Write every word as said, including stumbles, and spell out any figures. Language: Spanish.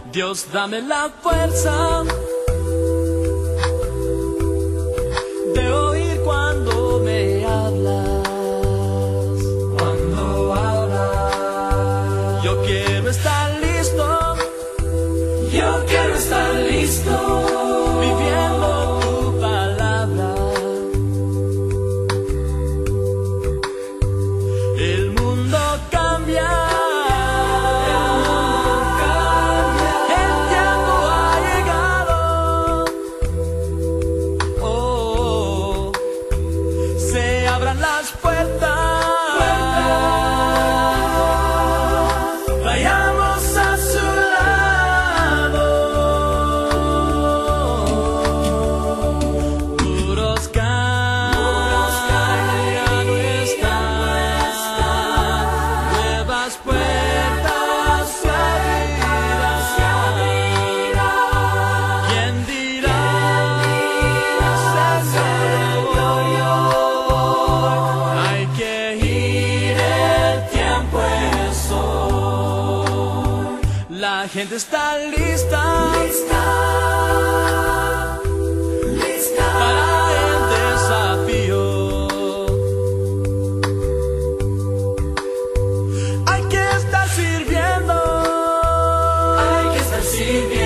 Dios, dame la fuerza de oír cuando me hablas, cuando hablas. Yo quiero estar listo, yo quiero estar listo, viviendo tu palabra. El mundo cambia, abran las puertas, puertas, vayamos a su lado. Puros cambios ya no están, nuevas puertas se abrirán. ¿Quién dirá? La gente está lista, lista, lista para el desafío. Hay que estar sirviendo, hay que estar sirviendo.